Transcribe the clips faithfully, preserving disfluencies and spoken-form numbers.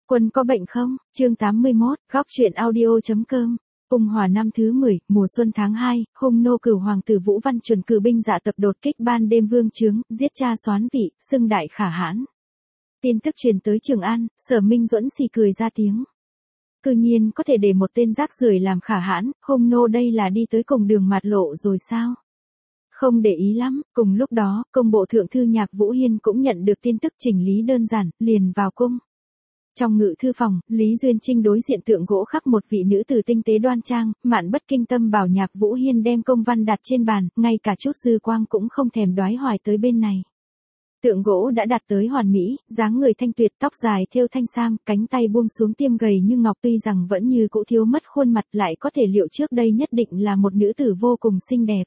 Quân có bệnh không? Chương tám mươi mốt, góc truyện audio.com. Ung Hòa năm thứ mười, mùa xuân tháng hai, hung nô cửu hoàng tử Vũ Văn chuẩn cử binh dạ tập đột kích ban đêm vương trướng, giết cha soán vị, xưng đại khả hãn. Tin tức truyền tới Trường An, Sở Minh Duẫn xì cười ra tiếng. Cư nhiên có thể để một tên rác rưởi làm khả hãn, hung nô đây là đi tới cùng đường mạt lộ rồi sao? Không để ý lắm, cùng lúc đó, công bộ thượng thư Nhạc Vũ Hiên cũng nhận được tin tức chỉnh lý đơn giản, liền vào cung. Trong ngự thư phòng, Lý Duyên Trinh đối diện tượng gỗ khắc một vị nữ tử tinh tế đoan trang, Mạn Bất Kinh Tâm bảo Nhạc Vũ Hiên đem công văn đặt trên bàn, ngay cả chút dư quang cũng không thèm đoái hoài tới bên này. Tượng gỗ đã đặt tới hoàn mỹ, dáng người thanh tuyệt, tóc dài thêu thanh sam, cánh tay buông xuống tiêm gầy như ngọc, tuy rằng vẫn như cũ thiếu mất khuôn mặt, lại có thể liệu trước đây nhất định là một nữ tử vô cùng xinh đẹp.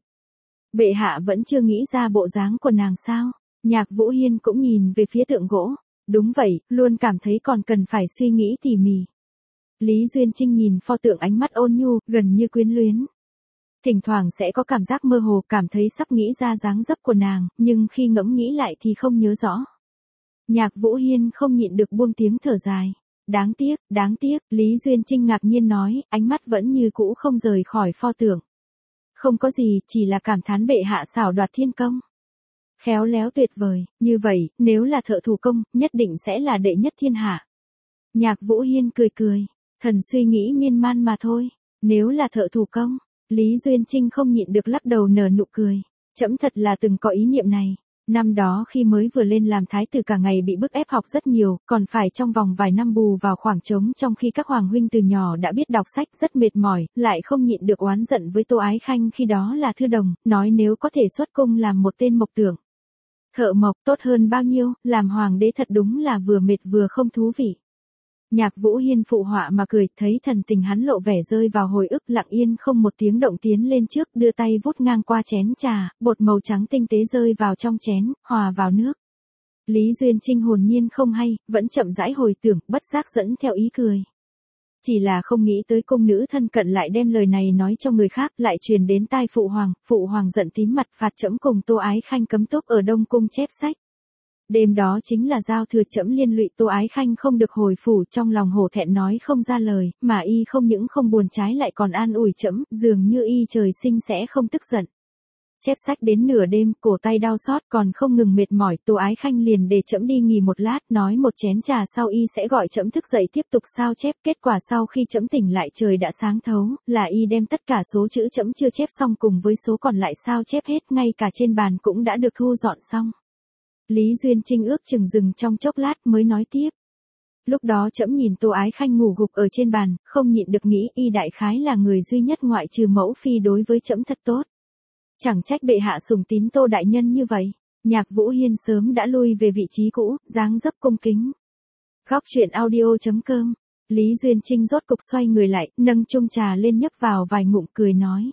Bệ hạ vẫn chưa nghĩ ra bộ dáng của nàng sao? Nhạc Vũ Hiên cũng nhìn về phía tượng gỗ. Đúng vậy, luôn cảm thấy còn cần phải suy nghĩ tỉ mỉ. Lý Duyên Trinh nhìn pho tượng ánh mắt ôn nhu, gần như quyến luyến. Thỉnh thoảng sẽ có cảm giác mơ hồ, cảm thấy sắp nghĩ ra dáng dấp của nàng, nhưng khi ngẫm nghĩ lại thì không nhớ rõ. Nhạc Vũ Hiên không nhịn được buông tiếng thở dài. Đáng tiếc, đáng tiếc, Lý Duyên Trinh ngạc nhiên nói, ánh mắt vẫn như cũ không rời khỏi pho tượng. Không có gì, chỉ là cảm thán bệ hạ xảo đoạt thiên công. Khéo léo tuyệt vời, như vậy, nếu là thợ thủ công, nhất định sẽ là đệ nhất thiên hạ. Nhạc Vũ Hiên cười cười, thần suy nghĩ miên man mà thôi, nếu là thợ thủ công, Lý Duyên Trinh không nhịn được lắc đầu nở nụ cười, trẫm thật là từng có ý niệm này. Năm đó khi mới vừa lên làm thái tử cả ngày bị bức ép học rất nhiều, còn phải trong vòng vài năm bù vào khoảng trống trong khi các hoàng huynh từ nhỏ đã biết đọc sách rất mệt mỏi, lại không nhịn được oán giận với Tô Ái Khanh khi đó là thư đồng, nói nếu có thể xuất cung làm một tên mộc tưởng. Thợ mộc tốt hơn bao nhiêu, làm hoàng đế thật đúng là vừa mệt vừa không thú vị. Nhạc Vũ Hiên phụ họa mà cười, thấy thần tình hắn lộ vẻ rơi vào hồi ức, lặng yên không một tiếng động tiến lên trước, đưa tay vút ngang qua chén trà, bột màu trắng tinh tế rơi vào trong chén, hòa vào nước. Lý Duyên Trinh hồn nhiên không hay, vẫn chậm rãi hồi tưởng, bất giác dẫn theo ý cười. Chỉ là không nghĩ tới cung nữ thân cận lại đem lời này nói cho người khác, lại truyền đến tai phụ hoàng, phụ hoàng giận tím mặt phạt trẫm cùng Tô Ái Khanh cấm túc ở Đông Cung chép sách. Đêm đó chính là giao thừa, trẫm liên lụy Tô Ái Khanh không được hồi phủ, trong lòng hổ thẹn nói không ra lời, mà y không những không buồn, trái lại còn an ủi trẫm, dường như y trời sinh sẽ không tức giận. Chép sách đến nửa đêm, cổ tay đau xót còn không ngừng mệt mỏi, Tô Ái Khanh liền để trẫm đi nghỉ một lát, nói một chén trà sau y sẽ gọi trẫm thức dậy tiếp tục sao chép. Kết quả sau khi trẫm tỉnh lại trời đã sáng thấu, là y đem tất cả số chữ trẫm chưa chép xong cùng với số còn lại sao chép hết, ngay cả trên bàn cũng đã được thu dọn xong. Lý Duyên Trinh ước chừng dừng trong chốc lát mới nói tiếp. Lúc đó trẫm nhìn Tô Ái Khanh ngủ gục ở trên bàn, không nhịn được nghĩ y đại khái là người duy nhất ngoại trừ mẫu phi đối với trẫm thật tốt. Chẳng trách bệ hạ sủng tín Tô đại nhân như vậy. Nhạc Vũ Hiên sớm đã lui về vị trí cũ, dáng dấp cung kính. Góc truyện audio.com. Lý Duyên Trinh rốt cục xoay người lại, nâng chung trà lên nhấp vào vài ngụm, cười nói.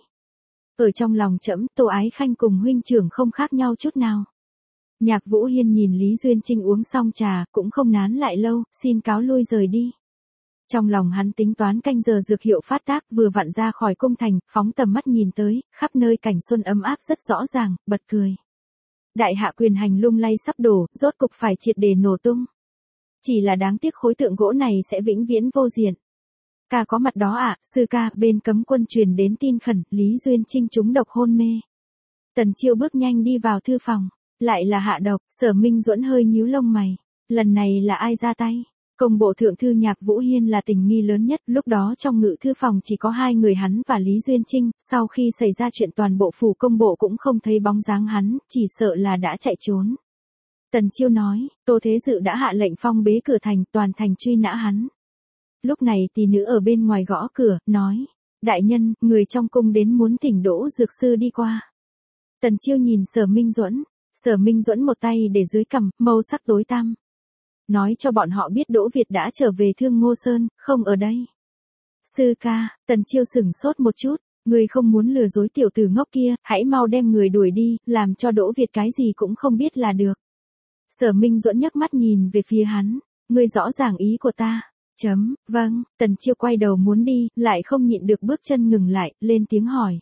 Ở trong lòng trẫm, Tô Ái Khanh cùng huynh trưởng không khác nhau chút nào. Nhạc Vũ Hiên nhìn Lý Duyên Trinh uống xong trà, cũng không nán lại lâu, xin cáo lui rời đi. Trong lòng hắn tính toán canh giờ dược hiệu phát tác, vừa vặn ra khỏi cung thành, phóng tầm mắt nhìn tới, khắp nơi cảnh xuân ấm áp rất rõ ràng, bật cười. Đại hạ quyền hành lung lay sắp đổ, rốt cục phải triệt để nổ tung. Chỉ là đáng tiếc khối tượng gỗ này sẽ vĩnh viễn vô diện. Ca có mặt đó ạ, à, sư ca, bên cấm quân truyền đến tin khẩn, Lý Duyên Trinh trúng độc hôn mê. Tần Chiêu bước nhanh đi vào thư phòng, lại là hạ độc. Sở Minh Duẫn hơi nhíu lông mày, lần này là ai ra tay? Công bộ thượng thư Nhạc Vũ Hiên là tình nghi lớn nhất, lúc đó trong ngự thư phòng chỉ có hai người hắn và Lý Duyên Trinh, sau khi xảy ra chuyện toàn bộ phủ công bộ cũng không thấy bóng dáng hắn, chỉ sợ là đã chạy trốn. Tần Chiêu nói, Tô Thế Dự đã hạ lệnh phong bế cửa thành, toàn thành truy nã hắn. Lúc này tỷ nữ ở bên ngoài gõ cửa, nói, đại nhân, người trong cung đến muốn thỉnh Đỗ Dược Sư đi qua. Tần Chiêu nhìn Sở Minh Duẫn, Sở Minh Duẫn một tay để dưới cằm, màu sắc tối tăm. Nói cho bọn họ biết Đỗ Việt đã trở về Thương Ngô Sơn, không ở đây. Sư ca, Tần Chiêu sửng sốt một chút, người không muốn lừa dối tiểu tử ngốc kia, hãy mau đem người đuổi đi, làm cho Đỗ Việt cái gì cũng không biết là được. Sở Minh Duẫn nhấc mắt nhìn về phía hắn, ngươi rõ ràng ý của ta. Chấm, vâng, Tần Chiêu quay đầu muốn đi, lại không nhịn được bước chân ngừng lại, lên tiếng hỏi.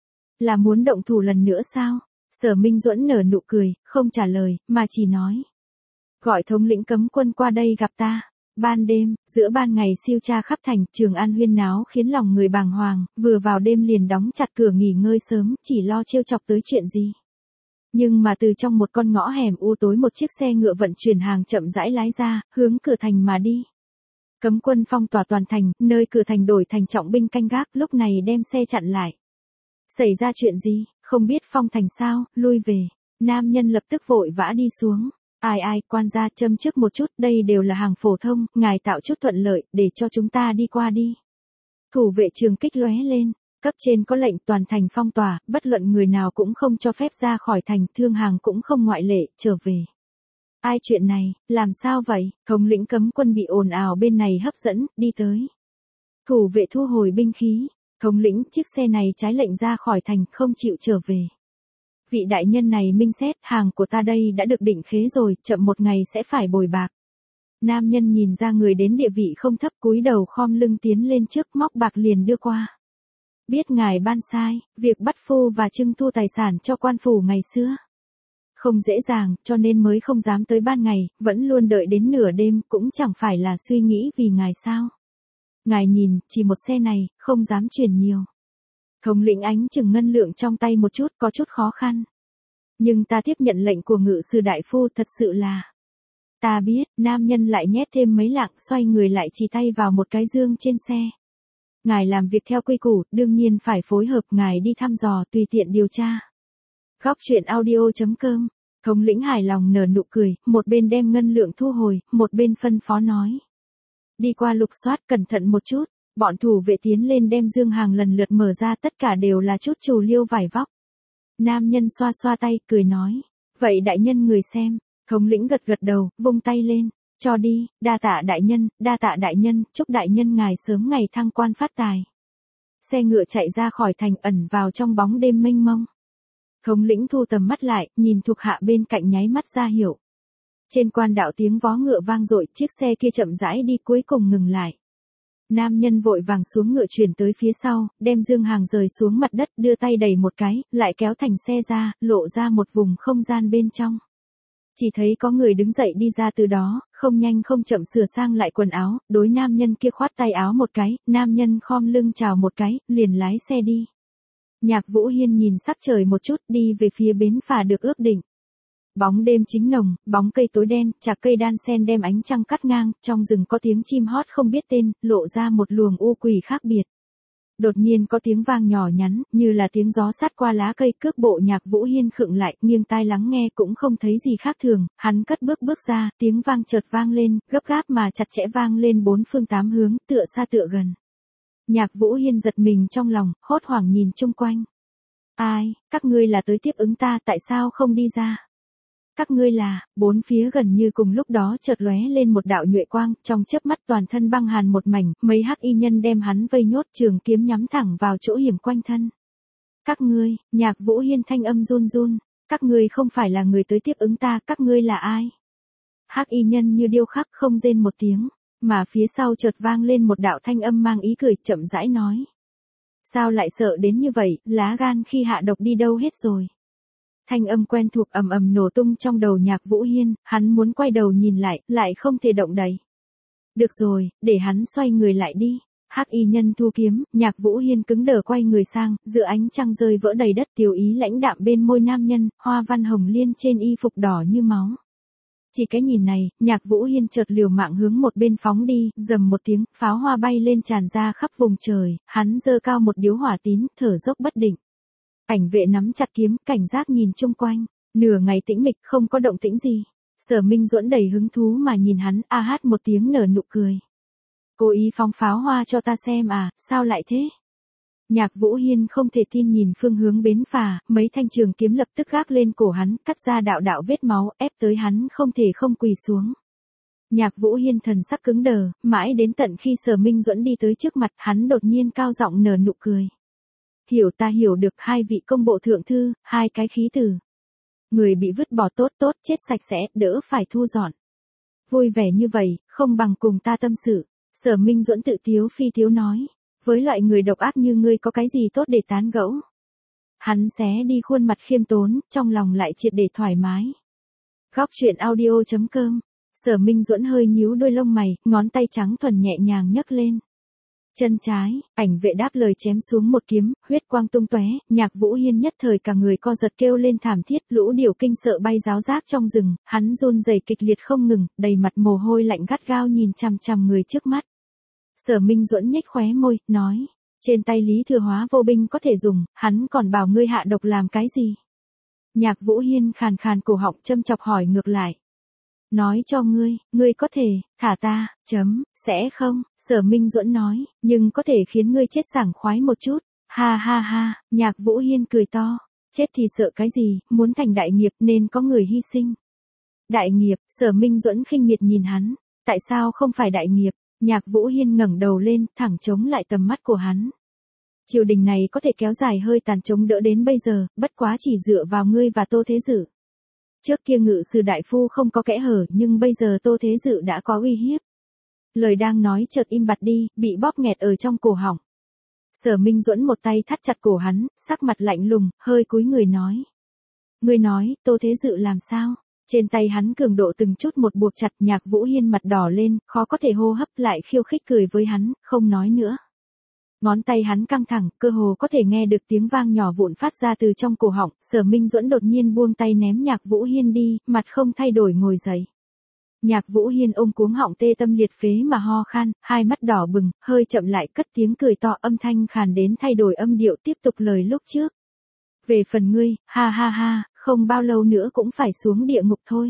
Là muốn động thủ lần nữa sao? Sở Minh Duẫn nở nụ cười, không trả lời, mà chỉ nói. Gọi thống lĩnh cấm quân qua đây gặp ta. Ban đêm, giữa ban ngày siêu tra khắp thành, Trường An huyên náo khiến lòng người bàng hoàng, vừa vào đêm liền đóng chặt cửa nghỉ ngơi sớm, chỉ lo trêu chọc tới chuyện gì. Nhưng mà từ trong một con ngõ hẻm u tối một chiếc xe ngựa vận chuyển hàng chậm rãi lái ra, hướng cửa thành mà đi. Cấm quân phong tỏa toàn thành, nơi cửa thành đổi thành trọng binh canh gác, lúc này đem xe chặn lại. Xảy ra chuyện gì, không biết phong thành sao, lui về. Nam nhân lập tức vội vã đi xuống. Ai ai, quan gia, châm trước một chút, đây đều là hàng phổ thông, ngài tạo chút thuận lợi, để cho chúng ta đi qua đi. Thủ vệ trường kích lóe lên, cấp trên có lệnh toàn thành phong tỏa, bất luận người nào cũng không cho phép ra khỏi thành, thương hàng cũng không ngoại lệ, trở về. Ai chuyện này, làm sao vậy, thống lĩnh cấm quân bị ồn ào bên này hấp dẫn, đi tới. Thủ vệ thu hồi binh khí, thống lĩnh chiếc xe này trái lệnh ra khỏi thành, không chịu trở về. Vị đại nhân này minh xét, hàng của ta đây đã được định khế rồi, chậm một ngày sẽ phải bồi bạc. Nam nhân nhìn ra người đến địa vị không thấp, cúi đầu khom lưng tiến lên trước, móc bạc liền đưa qua. Biết ngài ban sai, việc bắt phu và trưng thu tài sản cho quan phủ ngày xưa không dễ dàng, cho nên mới không dám tới ban ngày, vẫn luôn đợi đến nửa đêm, cũng chẳng phải là suy nghĩ vì ngài sao. Ngài nhìn, chỉ một xe này, không dám chuyển nhiều. Thống lĩnh ánh chừng ngân lượng trong tay một chút, có chút khó khăn. Nhưng ta tiếp nhận lệnh của ngự sư đại phu, thật sự là. Ta biết, nam nhân lại nhét thêm mấy lạng, xoay người lại chỉ tay vào một cái dương trên xe. Ngài làm việc theo quy củ, đương nhiên phải phối hợp, ngài đi thăm dò, tùy tiện điều tra. Góc chuyện audio chấm com, thống lĩnh hài lòng nở nụ cười, một bên đem ngân lượng thu hồi, một bên phân phó nói. Đi qua lục soát, cẩn thận một chút. Bọn thủ vệ tiến lên đem dương hàng lần lượt mở ra, tất cả đều là chút trù liêu vải vóc. Nam nhân xoa xoa tay, cười nói. Vậy đại nhân người xem, thống lĩnh gật gật đầu, vung tay lên, cho đi, đa tạ đại nhân, đa tạ đại nhân, chúc đại nhân ngài sớm ngày thăng quan phát tài. Xe ngựa chạy ra khỏi thành, ẩn vào trong bóng đêm mênh mông. Thống lĩnh thu tầm mắt lại, nhìn thuộc hạ bên cạnh nháy mắt ra hiểu. Trên quan đạo tiếng vó ngựa vang dội, chiếc xe kia chậm rãi đi cuối cùng ngừng lại. Nam nhân vội vàng xuống ngựa chuyển tới phía sau, đem dương hàng rời xuống mặt đất, đưa tay đẩy một cái, lại kéo thành xe ra, lộ ra một vùng không gian bên trong. Chỉ thấy có người đứng dậy đi ra từ đó, không nhanh không chậm sửa sang lại quần áo, đối nam nhân kia khoát tay áo một cái, nam nhân khom lưng chào một cái, liền lái xe đi. Nhạc Vũ Hiên nhìn sắc trời một chút, đi về phía bến phà được ước định. Bóng đêm chính nồng, bóng cây tối đen, chạc cây đan sen đem ánh trăng cắt ngang, trong rừng có tiếng chim hót không biết tên, lộ ra một luồng u quỷ khác biệt. Đột nhiên có tiếng vang nhỏ nhắn, như là tiếng gió sát qua lá cây, cước bộ Nhạc Vũ Hiên khựng lại, nghiêng tai lắng nghe cũng không thấy gì khác thường, hắn cất bước bước ra, tiếng vang chợt vang lên, gấp gáp mà chặt chẽ vang lên bốn phương tám hướng, tựa xa tựa gần. Nhạc Vũ Hiên giật mình trong lòng, hốt hoảng nhìn chung quanh. Ai, các ngươi là tới tiếp ứng ta, tại sao không đi ra? Các ngươi là, bốn phía gần như cùng lúc đó chợt lóe lên một đạo nhuệ quang, trong chớp mắt toàn thân băng hàn một mảnh, mấy hắc y nhân đem hắn vây nhốt, trường kiếm nhắm thẳng vào chỗ hiểm quanh thân. Các ngươi, Nhạc Vũ Hiên thanh âm run run, các ngươi không phải là người tới tiếp ứng ta, các ngươi là ai? Hắc y nhân như điêu khắc không rên một tiếng, mà phía sau chợt vang lên một đạo thanh âm mang ý cười, chậm rãi nói. Sao lại sợ đến như vậy, lá gan khi hạ độc đi đâu hết rồi? Thanh âm quen thuộc ầm ầm nổ tung trong đầu Nhạc Vũ Hiên, hắn muốn quay đầu nhìn lại, lại không thể động đậy. Được rồi, để hắn xoay người lại đi. Hắc y nhân thu kiếm, Nhạc Vũ Hiên cứng đờ quay người sang, giữa ánh trăng rơi vỡ đầy đất, tiểu ý lãnh đạm bên môi nam nhân, hoa văn hồng liên trên y phục đỏ như máu. Chỉ cái nhìn này, Nhạc Vũ Hiên chợt liều mạng hướng một bên phóng đi, rầm một tiếng, pháo hoa bay lên tràn ra khắp vùng trời, hắn giơ cao một điếu hỏa tín, thở dốc bất định. Cảnh vệ nắm chặt kiếm, cảnh giác nhìn chung quanh, nửa ngày tĩnh mịch không có động tĩnh gì. Sở Minh Duẫn đầy hứng thú mà nhìn hắn, a hát một tiếng nở nụ cười. Cố ý phóng pháo hoa cho ta xem à, sao lại thế? Nhạc Vũ Hiên không thể tin nhìn phương hướng bến phà, mấy thanh trường kiếm lập tức gác lên cổ hắn, cắt ra đạo đạo vết máu, ép tới hắn không thể không quỳ xuống. Nhạc Vũ Hiên thần sắc cứng đờ, mãi đến tận khi Sở Minh Duẫn đi tới trước mặt, hắn đột nhiên cao giọng nở nụ cười. Hiểu ta hiểu được, hai vị công bộ thượng thư, hai cái khí tử. Người bị vứt bỏ tốt tốt, chết sạch sẽ, đỡ phải thu dọn. Vui vẻ như vậy, không bằng cùng ta tâm sự. Sở Minh Duẫn tự tiếu phi tiếu nói. Với loại người độc ác như ngươi có cái gì tốt để tán gẫu? Hắn xé đi khuôn mặt khiêm tốn, trong lòng lại triệt để thoải mái. Góc chuyện audio chấm com Sở Minh Duẫn hơi nhíu đôi lông mày, ngón tay trắng thuần nhẹ nhàng nhấc lên. Chân trái, ảnh vệ đáp lời chém xuống một kiếm, huyết quang tung tóe, Nhạc Vũ Hiên nhất thời cả người co giật kêu lên thảm thiết, lũ điểu kinh sợ bay ráo rác trong rừng, hắn run rẩy kịch liệt không ngừng, đầy mặt mồ hôi lạnh gắt gao nhìn chằm chằm người trước mắt. Sở Minh Duẫn nhếch khóe môi, nói, trên tay Lý Thừa Hóa vô binh có thể dùng, hắn còn bảo ngươi hạ độc làm cái gì? Nhạc Vũ Hiên khàn khàn cổ họng châm chọc hỏi ngược lại. Nói cho ngươi, ngươi có thể, thả ta, chấm, sẽ không, Sở Minh Duẫn nói, nhưng có thể khiến ngươi chết sảng khoái một chút, ha ha ha, Nhạc Vũ Hiên cười to, chết thì sợ cái gì, muốn thành đại nghiệp nên có người hy sinh. Đại nghiệp, Sở Minh Duẫn khinh miệt nhìn hắn, tại sao không phải đại nghiệp, Nhạc Vũ Hiên ngẩng đầu lên, thẳng chống lại tầm mắt của hắn. Triều đình này có thể kéo dài hơi tàn chống đỡ đến bây giờ, bất quá chỉ dựa vào ngươi và Tô Thế Dự. Trước kia Ngự Sử đại phu không có kẽ hở, nhưng bây giờ Tô Thế Dự đã có uy hiếp. Lời đang nói chợt im bặt đi, bị bóp nghẹt ở trong cổ họng. Sở Minh Duẫn một tay thắt chặt cổ hắn, sắc mặt lạnh lùng, hơi cúi người nói. Ngươi nói, Tô Thế Dự làm sao? Trên tay hắn cường độ từng chút một buộc chặt, Nhạc Vũ Hiên mặt đỏ lên, khó có thể hô hấp, lại khiêu khích cười với hắn, không nói nữa. Ngón tay hắn căng thẳng, cơ hồ có thể nghe được tiếng vang nhỏ vụn phát ra từ trong cổ họng, Sở Minh Duẫn đột nhiên buông tay ném Nhạc Vũ Hiên đi, mặt không thay đổi ngồi dậy. Nhạc Vũ Hiên ôm cuống họng tê tâm liệt phế mà ho khan, hai mắt đỏ bừng, hơi chậm lại cất tiếng cười to, âm thanh khàn đến thay đổi âm điệu, tiếp tục lời lúc trước. Về phần ngươi, ha ha ha, không bao lâu nữa cũng phải xuống địa ngục thôi.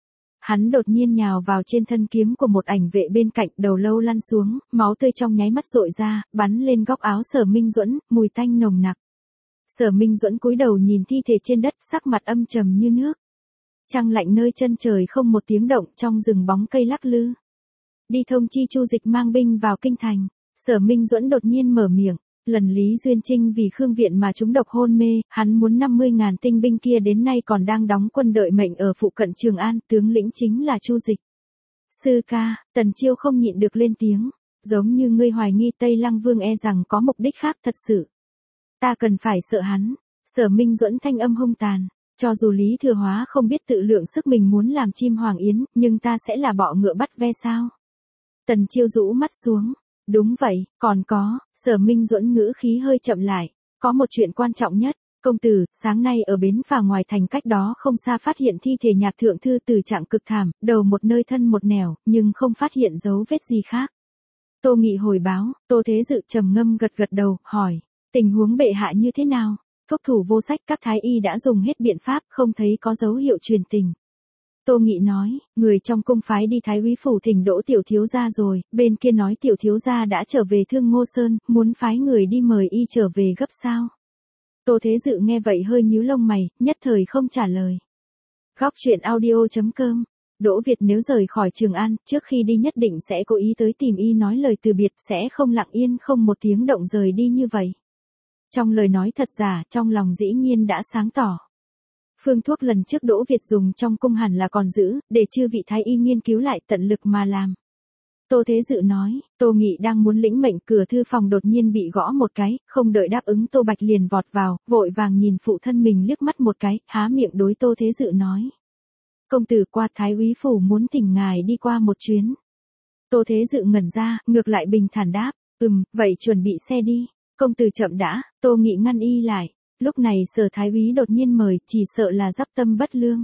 Hắn đột nhiên nhào vào trên thân kiếm của một ảnh vệ bên cạnh, đầu lâu lăn xuống, máu tươi trong nháy mắt rội ra, bắn lên góc áo Sở Minh Duẫn, mùi tanh nồng nặc. Sở Minh Duẫn cúi đầu nhìn thi thể trên đất, sắc mặt âm trầm như nước. Trăng lạnh nơi chân trời không một tiếng động, trong rừng bóng cây lắc lư. Đi thông chi Chu Dịch mang binh vào kinh thành. Sở Minh Duẫn đột nhiên mở miệng. Lần Lý Duyên Trinh vì Khương Viện mà trúng độc hôn mê, hắn muốn năm mươi ngàn tinh binh kia đến nay còn đang đóng quân đợi mệnh ở phụ cận Trường An, tướng lĩnh chính là Chu Dịch. Sư ca, Tần Chiêu không nhịn được lên tiếng, giống như ngươi hoài nghi Tây Lăng Vương e rằng có mục đích khác thật sự. Ta cần phải sợ hắn. Sở Minh Duẫn thanh âm hung tàn, cho dù Lý Thừa Hóa không biết tự lượng sức mình muốn làm chim hoàng yến, nhưng ta sẽ là bọ ngựa bắt ve sao? Tần Chiêu rũ mắt xuống. Đúng vậy, còn có, Sở Minh Duẫn ngữ khí hơi chậm lại, có một chuyện quan trọng nhất, công tử, sáng nay ở bến phà ngoài thành cách đó không xa phát hiện thi thể Nhạc thượng thư từ trạng cực thảm, đầu một nơi thân một nẻo, nhưng không phát hiện dấu vết gì khác. Tô Nghị hồi báo, Tô Thế Dự trầm ngâm gật gật đầu, hỏi, tình huống bệ hạ như thế nào? Thuốc thủ vô sách, các thái y đã dùng hết biện pháp, không thấy có dấu hiệu truyền tình. Tô Nghị nói, người trong cung phái đi Thái úy phủ thỉnh Đỗ tiểu thiếu gia rồi, bên kia nói tiểu thiếu gia đã trở về Thương Ngô Sơn, muốn phái người đi mời y trở về gấp sao. Tô Thế Dự nghe vậy hơi nhíu lông mày, nhất thời không trả lời. Góc truyện audio chấm com. Đỗ Việt nếu rời khỏi Trường An, trước khi đi nhất định sẽ cố ý tới tìm y nói lời từ biệt, sẽ không lặng yên không một tiếng động rời đi như vậy. Trong lời nói thật giả, trong lòng dĩ nhiên đã sáng tỏ. Phương thuốc lần trước Đỗ Việt dùng trong cung hẳn là còn giữ, để chư vị thái y nghiên cứu lại tận lực mà làm. Tô Thế Dự nói, Tô Nghị đang muốn lĩnh mệnh, cửa thư phòng đột nhiên bị gõ một cái, không đợi đáp ứng Tô Bạch liền vọt vào, vội vàng nhìn phụ thân mình liếc mắt một cái, há miệng đối Tô Thế Dự nói. Công tử qua Thái úy phủ muốn thỉnh ngài đi qua một chuyến. Tô Thế Dự ngẩn ra, ngược lại bình thản đáp, ừm, vậy chuẩn bị xe đi. Công tử chậm đã, Tô Nghị ngăn y lại. Lúc này Sở Thái úy đột nhiên mời, chỉ sợ là giáp tâm bất lương.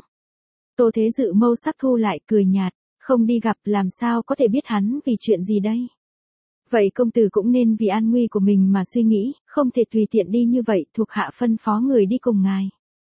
Tô Thế Dự mâu sắc thu lại, cười nhạt, không đi gặp làm sao có thể biết hắn vì chuyện gì đây. Vậy công tử cũng nên vì an nguy của mình mà suy nghĩ, không thể tùy tiện đi như vậy, thuộc hạ phân phó người đi cùng ngài.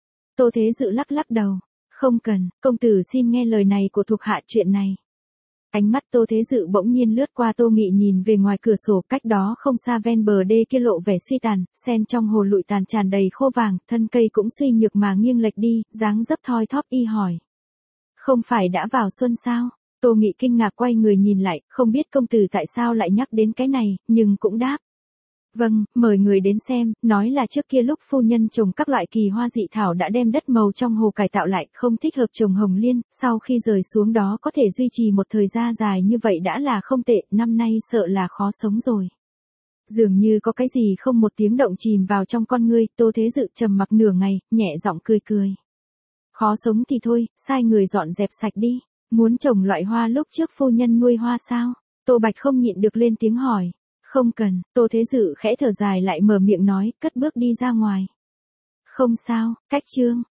Tô Thế Dự lắc lắc đầu, không cần, công tử xin nghe lời này của thuộc hạ, chuyện này. Ánh mắt Tô Thế Dự bỗng nhiên lướt qua Tô Nghị, nhìn về ngoài cửa sổ, cách đó không xa ven bờ đê kia lộ vẻ suy tàn, sen trong hồ lụi tàn tràn đầy khô vàng, thân cây cũng suy nhược mà nghiêng lệch đi, dáng dấp thoi thóp. Y hỏi, không phải đã vào xuân sao? Tô Nghị kinh ngạc quay người nhìn lại, không biết công tử tại sao lại nhắc đến cái này, nhưng cũng đáp. Vâng, mời người đến xem, nói là trước kia lúc phu nhân trồng các loại kỳ hoa dị thảo đã đem đất màu trong hồ cải tạo lại, không thích hợp trồng hồng liên, sau khi rời xuống đó có thể duy trì một thời gian dài như vậy đã là không tệ, năm nay sợ là khó sống rồi. Dường như có cái gì không một tiếng động chìm vào trong con ngươi, Tô Thế Dự trầm mặc nửa ngày, nhẹ giọng cười cười. Khó sống thì thôi, sai người dọn dẹp sạch đi. Muốn trồng loại hoa lúc trước phu nhân nuôi hoa sao? Tô Bạch không nhịn được lên tiếng hỏi. Không cần, Tô Thế Dự khẽ thở dài lại mở miệng nói, cất bước đi ra ngoài. Không sao, cách chương.